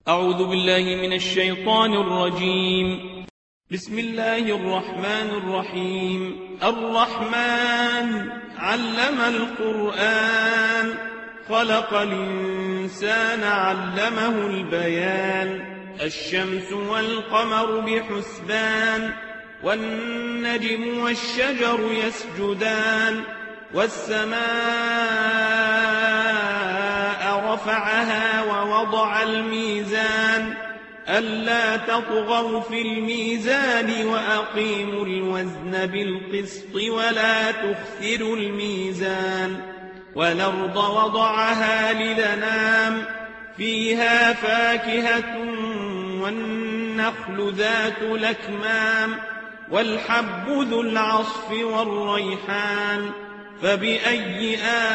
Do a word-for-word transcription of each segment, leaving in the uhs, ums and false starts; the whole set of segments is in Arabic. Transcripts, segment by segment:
أعوذ بالله من الشيطان الرجيم. بسم الله الرحمن الرحيم. الرحمن علم القرآن خلق الإنسان علمه البيان. الشمس والقمر بحسبان والنجم والشجر يسجدان والسماء رفعها ووضع الميزان ألا تطغوا في الميزان وأقيموا الوزن بالقسط ولا تخسروا الميزان. والأرض وضعها للأنام فيها فاكهة والنخل ذات الأكمام والحب ذو العصف والريحان. فبأي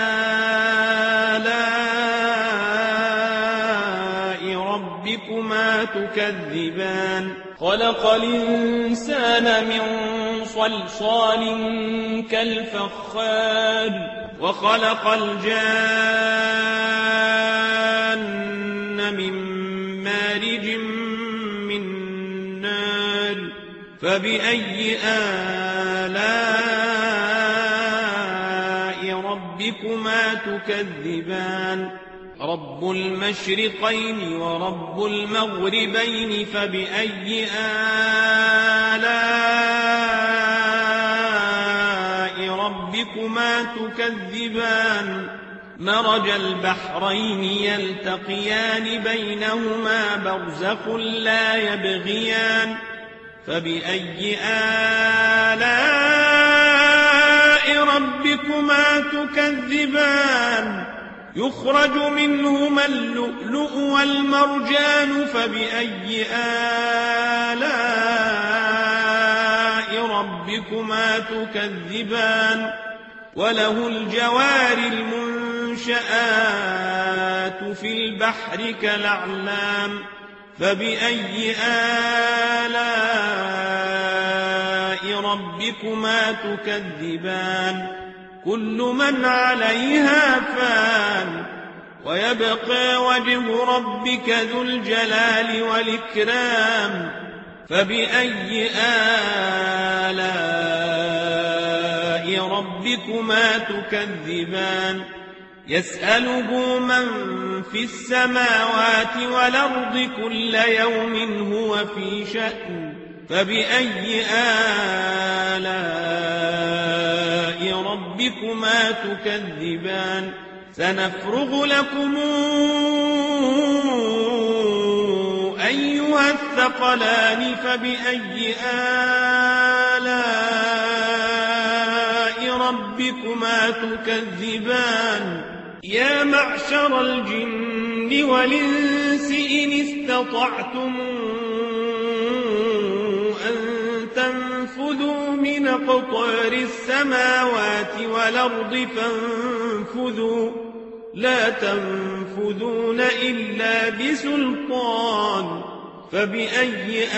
آلاء ربكما تكذبان؟ خلق الإنسان من صلصال كالفخار وخلق الجان من مارج من نار. فبأي آلاء ربكما تكذبان؟ رب المشرقين ورب المغربين. فبأي آلاء ربكما تكذبان؟ مرج البحرين يلتقيان بينهما برزخ لا يبغيان. فبأي آلاء ربكما تكذبان؟ يخرج منهما اللؤلؤ والمرجان. فبأي آلاء ربكما تكذبان؟ وله الجوار المنشآت في البحر كالأعلام. فبأي آلاء ربكما تكذبان؟ كل من عليها فان ويبقى وجه ربك ذو الجلال والإكرام. فبأي آلاء ربكما تكذبان؟ يسأله من في السماوات والأرض كل يوم هو في شأن. فبأي آلاء ربكما تكذبان؟ سنفرغ لكم أيها الثقلان. فبأي آلاء ربكما تكذبان؟ يا معشر الجن والإنس إن استطعتم أن تنفذوا من أقطار السماوات والأرض فانفذوا لا تنفذون إلا بسلطان. فبأي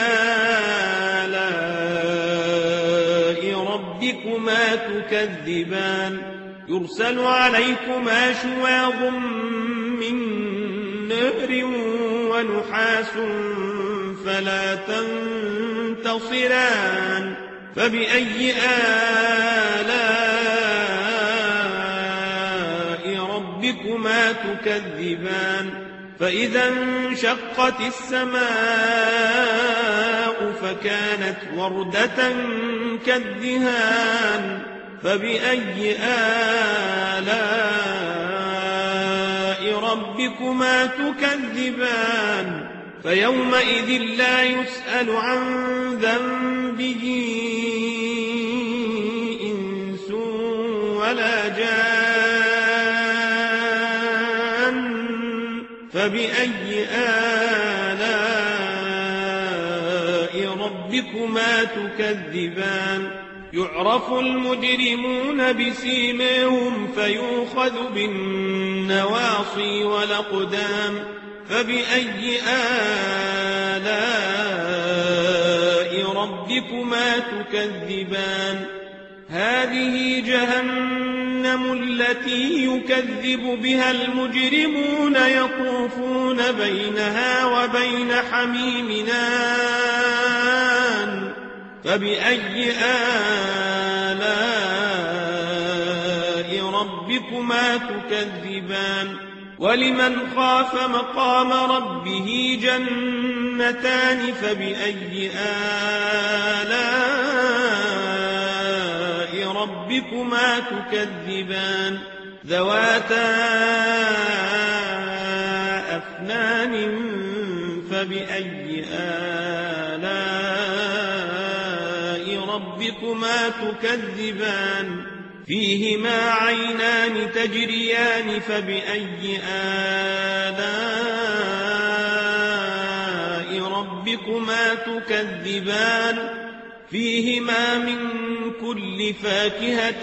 آلاء ربكما تكذبان؟ يرسل عليكما شواظ من نار ونحاس فلا تنتصران. فبأي آلاء ربكما تكذبان؟ فإذا انشقت السماء فكانت وردة كالدهان. فبأي آلاء ربكما تكذبان؟ فيومئذ لا يسأل عن ذنبه إنس ولا جان. فبأي آلاء ربكما تكذبان؟ يعرف المجرمون بسيماهم فيؤخذ بالنواصي والأقدام. فبأي آلاء ربكما تكذبان؟ هذه جهنم جهنم التي يكذب بها المجرمون يطوفون بينها وبين حميم آن فبأي آلاء ربكما تكذبان ولمن خاف مقام ربه جنتان فبأي آلاء ربكما تكذبان ذواتا أفنان فبأي آلاء ربكما تكذبان فيهما عينان تجريان فبأي آلاء ربكما تكذبان فيهما من كل فاكهة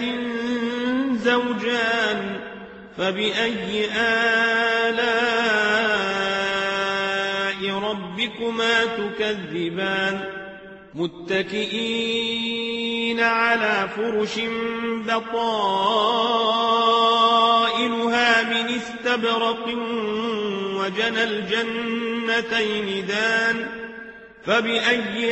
زوجان فبأي آلاء ربكما تكذبان متكئين على فرش بطائنها من استبرق وجنى الجنتين دان فبأي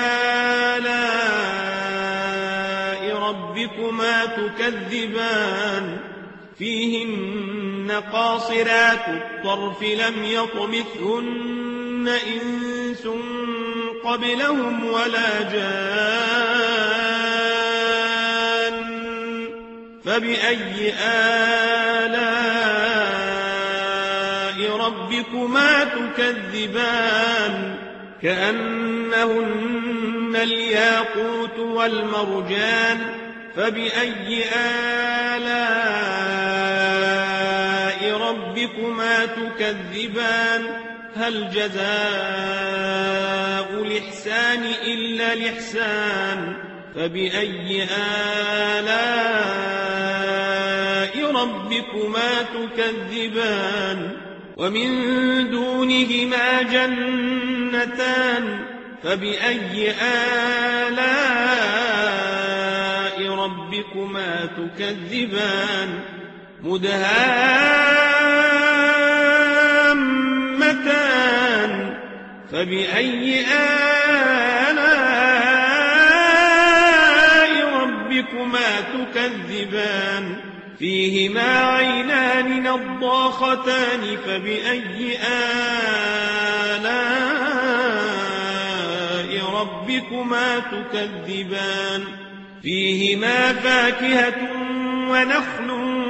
آلاء ربكما تكذبان فيهن قاصرات الطرف لم يطمثهن إنس قبلهم ولا جان فبأي آلاء ربكما تكذبان كأنهن الياقوت والمرجان فبأي آلاء ربكما تكذبان هل جزاء الإحسان إلا الإحسان فبأي آلاء ربكما تكذبان ومن دونهما جنتان فبأي آلاء ربكما تكذبان مدهامتان فبأي آلاء ربكما تكذبان فيهما عينان نضاختان فبأي آلاء ربكما تكذبان فيهما فاكهة ونخل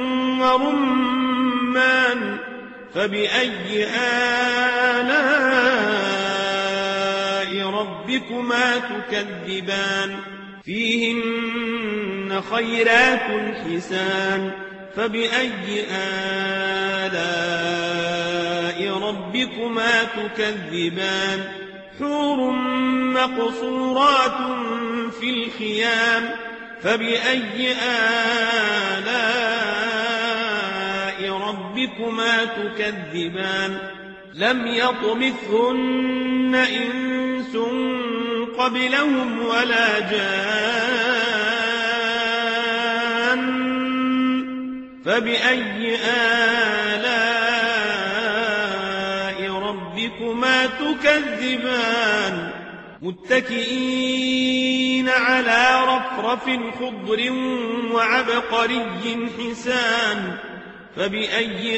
ورمان فبأي آلاء ربكما تكذبان فيهن خيرات حسان فبأي آلاء ربكما تكذبان حور مقصورات في الخيام فبأي آلاء ربكما تكذبان لم يطمثهن إنس قبلهم ولا جان فبأي آلاء ربكما تكذبان متكئين على رفرف خضر وعبقري حسان فبأي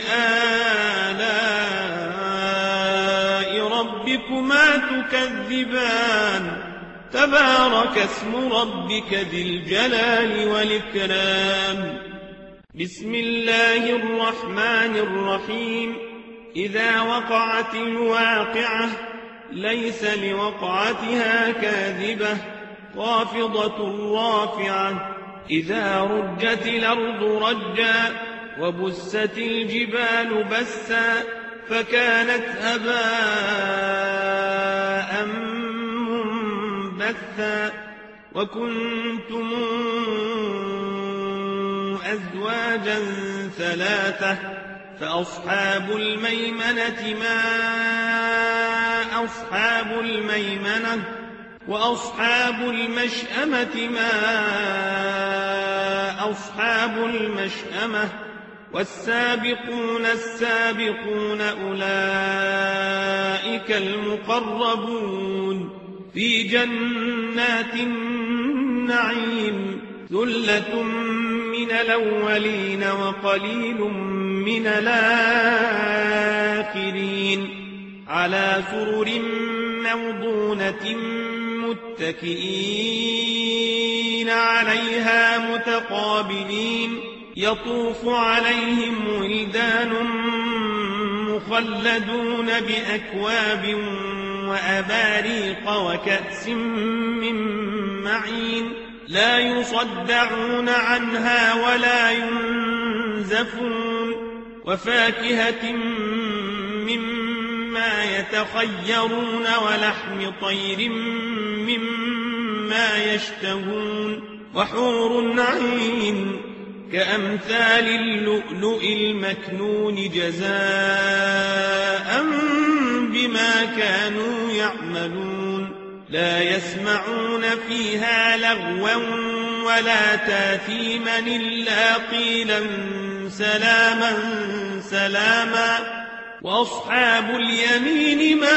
آلاء ربكما تكذبان تبارك اسم ربك ذي الجلال والإكرام بسم الله الرحمن الرحيم إذا وقعت الواقعة ليس لوقعتها كاذبة خافضة رافعة إذا رجت الأرض رجا وبست الجبال بسا فكانت هباء منبثا وكنتم أزواجا ثلاثة فأصحاب الميمنة ما أصحاب الميمنة وأصحاب المشأمة ما أصحاب المشأمة والسابقون السابقون أولئك المقربون في جنات النعيم ثلة من الأولين وقليل من الآخرين على سرر موضونة متكئين عليها متقابلين يطوف عليهم ولدان مخلدون بأكواب وأباريق وكأس من معين لا يصدعون عنها ولا ينزفون وفاكهة مما يتخيرون ولحم طير مما يشتهون وحور عين كأمثال اللؤلؤ المكنون جزاء بما كانوا يعملون لا يسمعون فيها لغوا ولا تاثيما إلا قيلا سلاما سلاما وأصحاب اليمين ما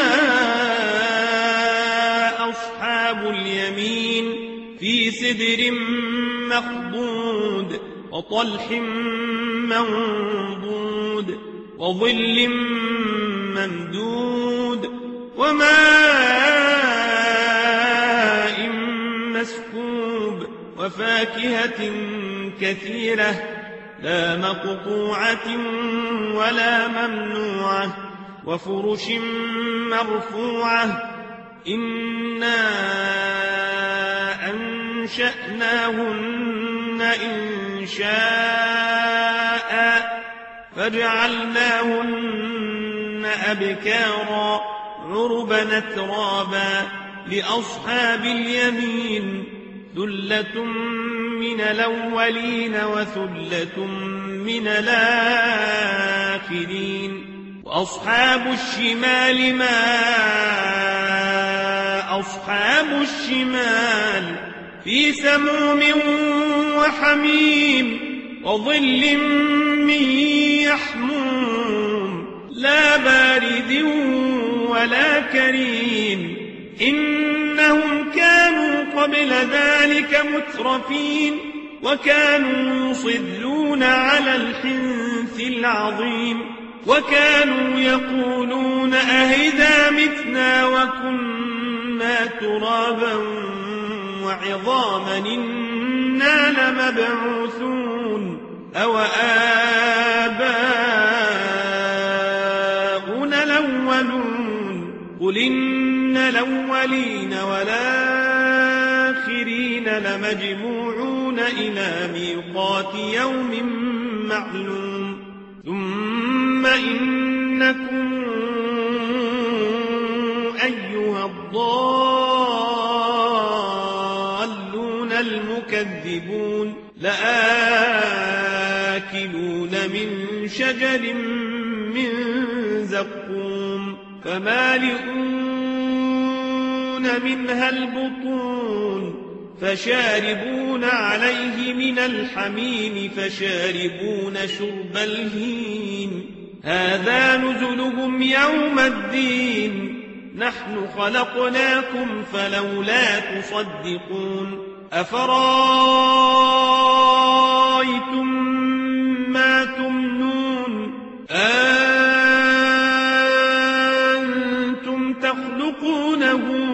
أصحاب اليمين في سدر مخضود وطلح منضود وظل ممدود وماء مسكوب وفاكهة كثيرة لا مقطوعة ولا ممنوعة وفرش مرفوعة إنا أنشأناهن إن شاء فجعلناهن أبكارا عربا أترابا لأصحاب اليمين ثلة من الأولين وثلة من الآخرين وأصحاب الشمال ما أصحاب الشمال في سموم وحميم وظل من يحموم لا بارد ولا كريم إنهم كانوا قبل ذلك مترفين وكانوا يصلون على الحنث العظيم وكانوا يقولون أهذا متنا وكنا ترابا وعظاما إنا لمبعوثون أو آباؤنا الأولون قل إن الأولين والآخرين لمجموعون إلى ميقات يوم معلوم ثم إنكم أيها الضالون المكذبون لآكلون من شجر من زقوم فمالئون منها البطون فشاربون عليه من الحميم فشاربون شرب الهيم هذا نزلهم يوم الدين نحن خلقناكم فلولا تصدقون أفرأيتم ما تمنون أنتم تخلقونه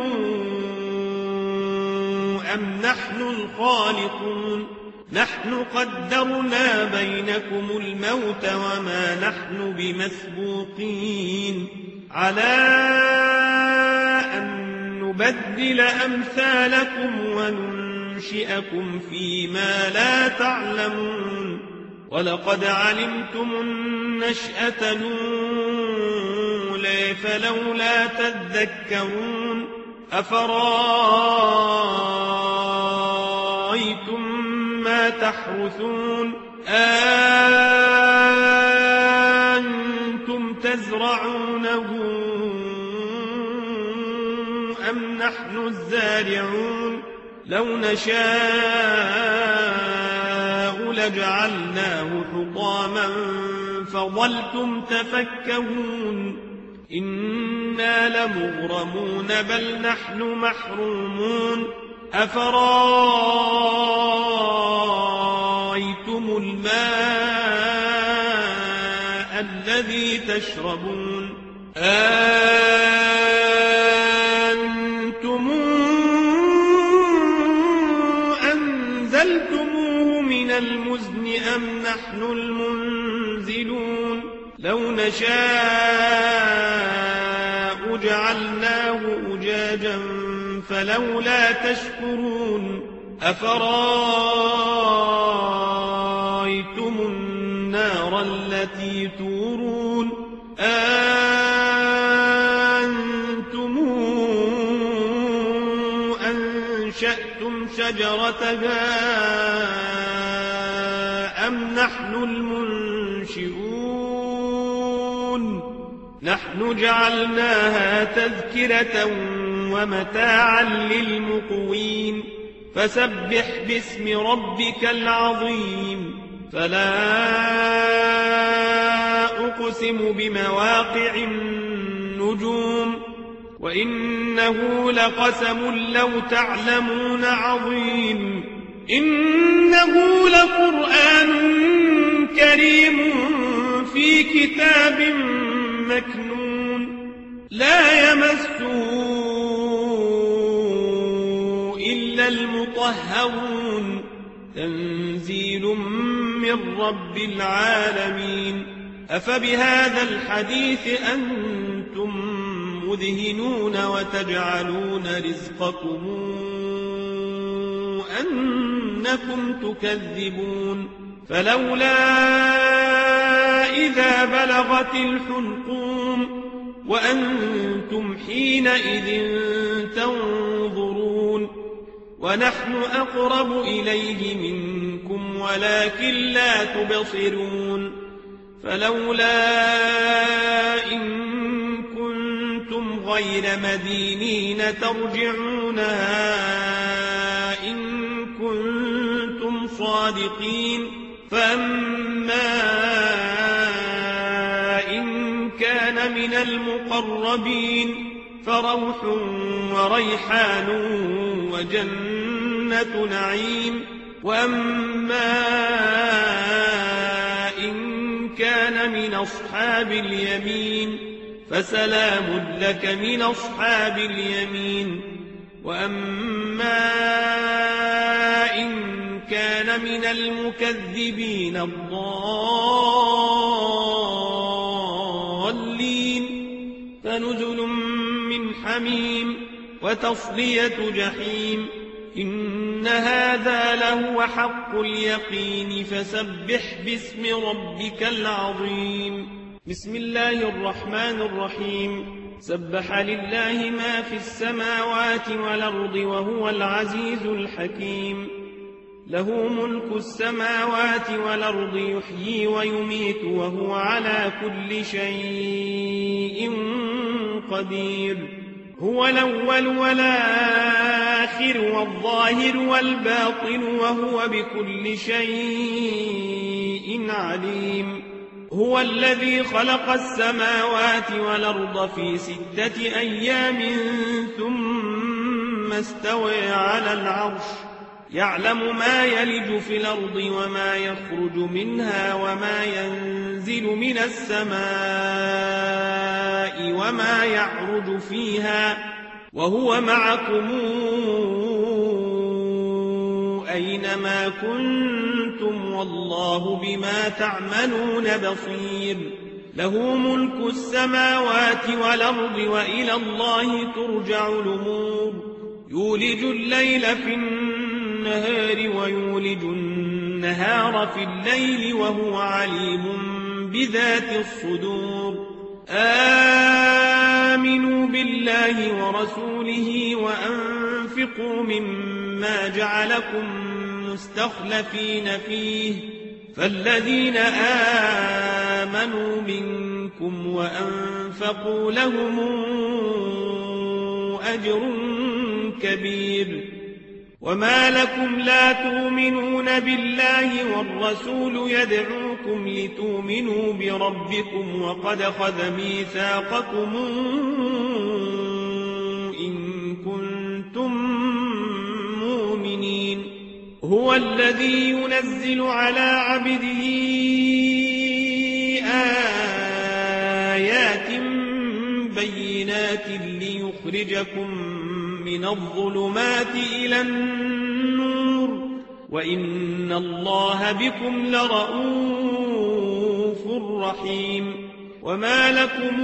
أم نحن الخالقون نحن قدرنا بينكم الموت وما نحن بمسبوقين على أن نبدل أمثالكم وننشئكم فيما لا تعلمون ولقد علمتم النشأة الأولى فلولا تذكرون أفرأيتم ما تحرثون أنتم تزرعونه أم نحن الزارعون لو نشاء لجعلناه حطاما فظلتم تفكهون إنا لمغرمون بل نحن محرومون أفرأيتم الماء الذي تشربون أنتم أنزلتموه من المزن أم نحن المنزلون لو نشاء جعلناه أجاجا فلولا تشكرون أفرأيتم النار التي تورون أنتم أنشأتم شجرتها أم نحن المنشئون نحن جعلناها تذكرة ومتاعا للمقوين فسبح باسم ربك العظيم فلا أقسم بمواقع النجوم وإنه لقسم لو تعلمون عظيم إنه لقرآن كريم في كتاب مكنون لا يمسه إلا المطهرون تنزيل من رب العالمين أفبهذا الحديث أنتم مدهنون وتجعلون رزقكم أنكم تكذبون فلولا إذا بلغت الحلقوم وأنتم حينئذ تنظرون ونحن أقرب إليه منكم ولكن لا تبصرون فلولا إن كنتم غير مدينين ترجعونها إن كنتم صادقين فأما إن كان من المقربين فروح وريحان وجنة نعيم وأما إن كان من أصحاب اليمين فسلام لك من أصحاب اليمين وأما إن كان من المكذبين الضالين فنزل من حميم وتصلية جحيم إن هذا لهو حق اليقين فسبح باسم ربك العظيم بسم الله الرحمن الرحيم سبح لله ما في السماوات والأرض وهو العزيز الحكيم له ملك السماوات والأرض يحيي ويميت وهو على كل شيء قدير هو الأول والآخر والظاهر والباطن وهو بكل شيء عليم هو الذي خلق السماوات والأرض في ستة أيام ثم استوى على العرش يعلم ما يلج في الأرض وما يخرج منها وما ينزل من السماء وما يعرج فيها وهو معكم أينما كنتم والله بما تعملون بصير له ملك السماوات والأرض وإلى الله ترجع الأمور يولج الليل في النهار ويولج النهار في الليل وهو عليم بذات الصدور آمنوا بالله ورسوله وأنفقوا مما جعلكم مستخلفين فيه فالذين آمنوا منكم وأنفقوا لهم أجر كبير. وما لكم لا تؤمنون بالله والرسول يدعوكم لتؤمنوا بربكم وقد أخذ ميثاقكم إن كنتم مؤمنين. هو الذي ينزل على عبده آيات بينات ليخرجكم من الظلمات إلى النور وإن الله بكم لرؤوف رحيم. وما لكم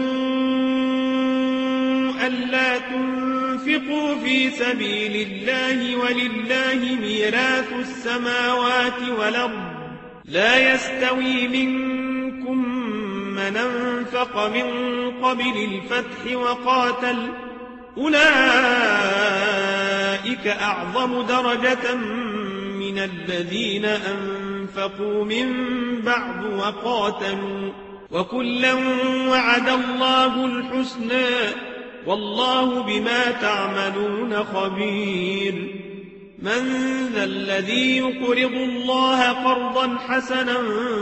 ألا تنفقوا في سبيل الله ولله ميراث السماوات والأرض لا يستوي منكم من أنفق من قبل الفتح وقاتل أولئك أعظم درجة من الذين أنفقوا من بعد وقاتلوا وكلا وعد الله الحسنى والله بما تعملون خبير. من ذا الذي يقرض الله قرضا حسنا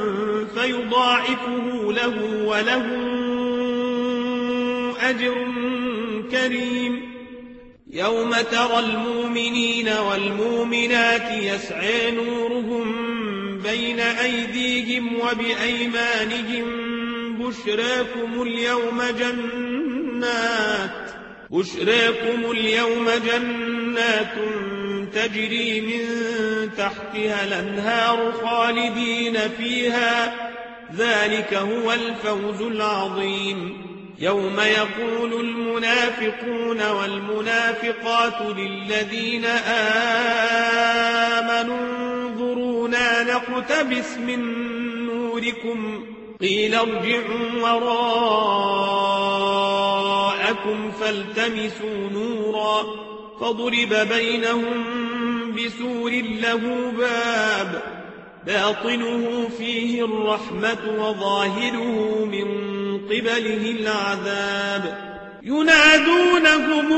فيضاعفه له وله أجر كريم. يوم ترى المؤمنين والمؤمنات يسعى نورهم بين أيديهم وبأيمانهم بشراكم اليوم جنات بشراكم اليوم جنات تجري من تحتها الأنهار خالدين فيها ذلك هو الفوز العظيم. يوم يقول المنافقون والمنافقات للذين آمنوا انظرونا نقتبس من نوركم قيل ارجعوا وراءكم فالتمسوا نورا فضرب بينهم بسور له باب باطنه فيه الرحمة وظاهره من قبله العذاب. ينادونهم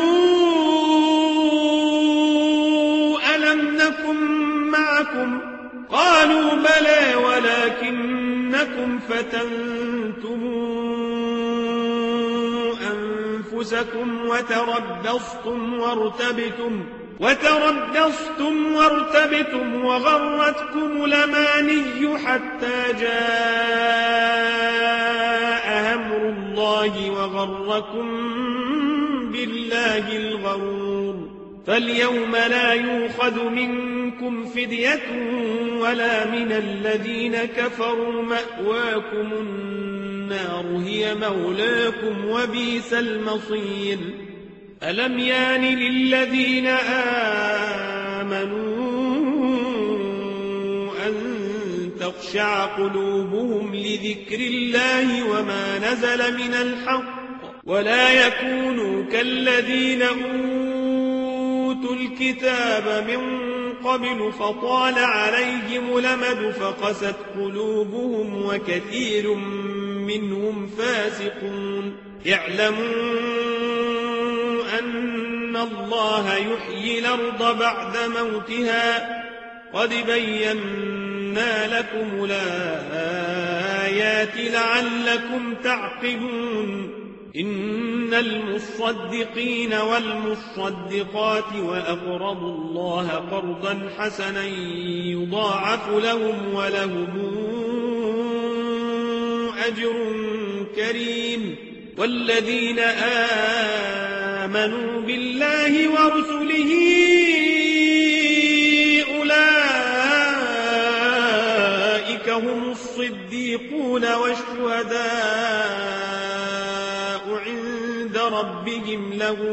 ألم نكن معكم قالوا بلى ولكنكم فتنتم أنفسكم وتربصتم وارتبتم وتربصتم وارتبتم وغرتكم الأماني حتى جاء أمر الله وغركم بالله الغرور. فاليوم لا يؤخذ منكم فدية ولا من الذين كفروا مأواكم النار هي مولاكم وبئس المصير. ألم يان للذين آمنوا أن تخشع قلوبهم لذكر الله وما نزل من الحق ولا يكونوا كالذين أوتوا الكتاب من قبل فطال عليهم الأمد فقست قلوبهم وكثير منهم فاسقون. اعلموا أن الله يحيي الأرض بعد موتها قد بينا لكم الآيات لعلكم تعقلون. إن المصدقين والمصدقات وأقرضوا الله قرضا حسنا يضاعف لهم ولهم أجر كريم. والذين آمنوا بالله ورسله أولئك هم الصديقون والشهداء عند ربهم لهم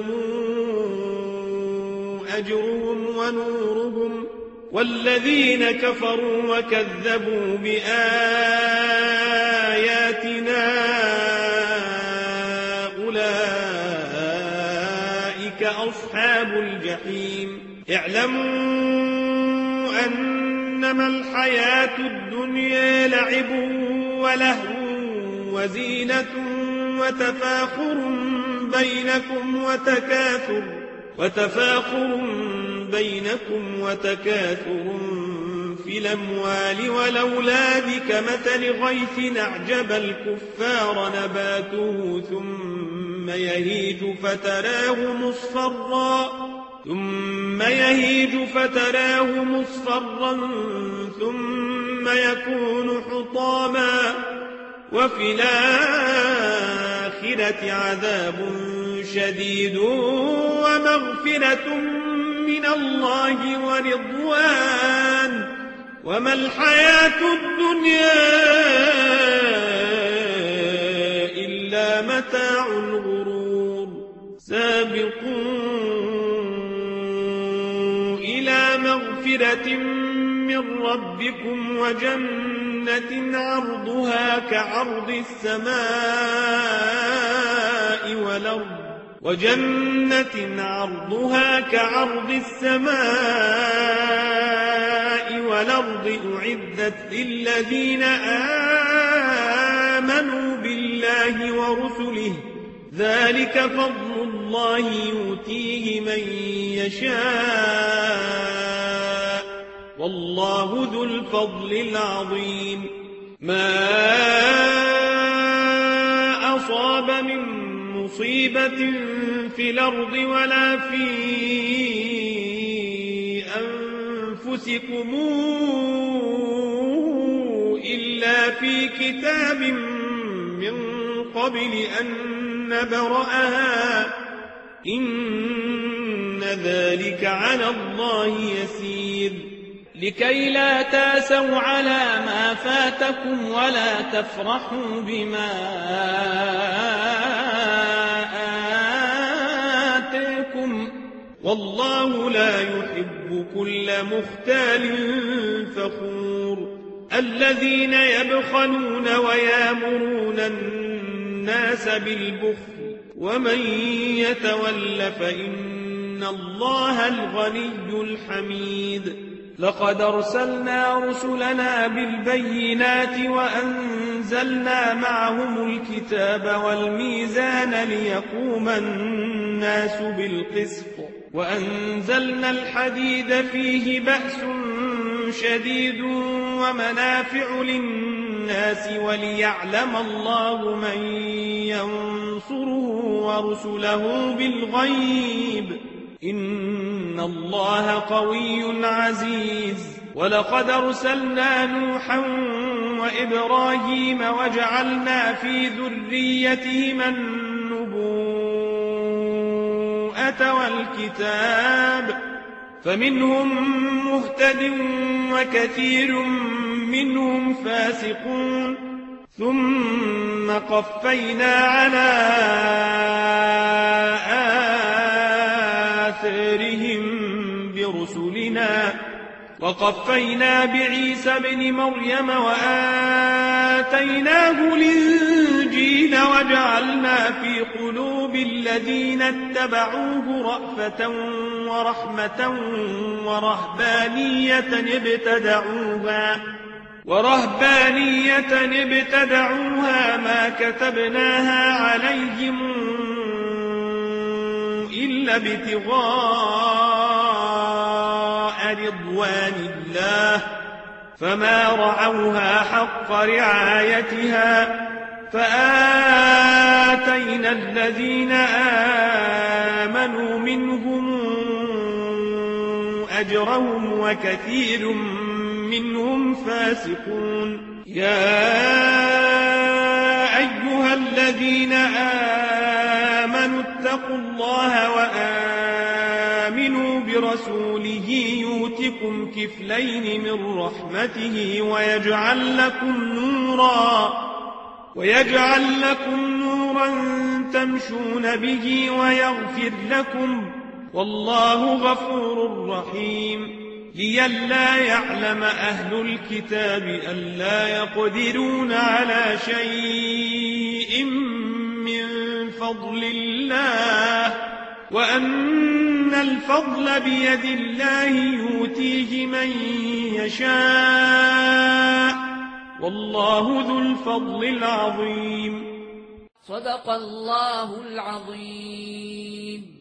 أجرهم ونورهم. والذين كفروا وكذبوا بآياتنا أولئك أصحاب الجحيم. اعلموا أنما الحياة الدنيا لعب ولهو وزينة وتفاخر بينكم وتكاثر وتفاخر بينكم وتكاثر في الأموال والأولاد كمثل غيث أعجب الكفار نباته ثم يهيج فتراه مصفرا ثم يهيج فتراه مصفرا ثم يكون حطاما وفي الآخرة عذاب شديد ومغفرة من الله ورضوان وما الحياة الدنيا إلا متاع الغرور سابقوا إلى مغفرة من ربكم وجنة عرضها كعرض السماء والأرض وجنة عرضها كعرض السماء والأرض أعدت للذين آمنوا بالله ورسله ذلك فضل الله يؤتيه من يشاء والله ذو الفضل العظيم ما أصاب من مصيبة في الأرض ولا في أنفسكم إلا في كتاب من قبل أن نبرأها إن ذلك على الله يسير لكي لا تاسوا على ما فاتكم ولا تفرحوا بما آتاكم والله لا يحب كل مختال فخور الذين يبخلون ويامرون الناس بالبخل ومن يتول فإن الله الغني الحميد لقد أرسلنا رسلنا بالبينات وأنزلنا معهم الكتاب والميزان ليقوم الناس بالقسط وأنزلنا الحديد فيه بأس شديد ومنافع للناس وليعلم الله من ينصره ورسله بالغيب إن الله قوي عزيز ولقد أرسلنا نوحا وإبراهيم وجعلنا في ذريتهما النبوءة والكتاب فمنهم مهتد وكثير منهم فاسقون ثم قفينا على آثارهم برسلنا وقفينا بعيسى بن مريم وآتيناه الإنجيل وجعلنا في قلوب الذين اتبعوه رأفة ورحمة ورهبانية ابتدعوها ورهبانية ابتدعوها ما كتبناها عليهم إلا ابتغاء رضوان الله فما رعوها حق رعايتها فآتينا الذين آمنوا منهم أجرهم وكثير منهم فاسقون يا أيها الذين آمنوا اتقوا الله وآمنوا برسوله يؤتكم كفلين من رحمته ويجعل لكم نورا ويجعل لكم نورا تمشون به ويغفر لكم والله غفور رحيم لئلا يعلم أهل الكتاب ألا يقدرون على شيء من فضل الله وأن الفضل بيد الله يؤتيه من يشاء والله ذو الفضل العظيم صدق الله العظيم.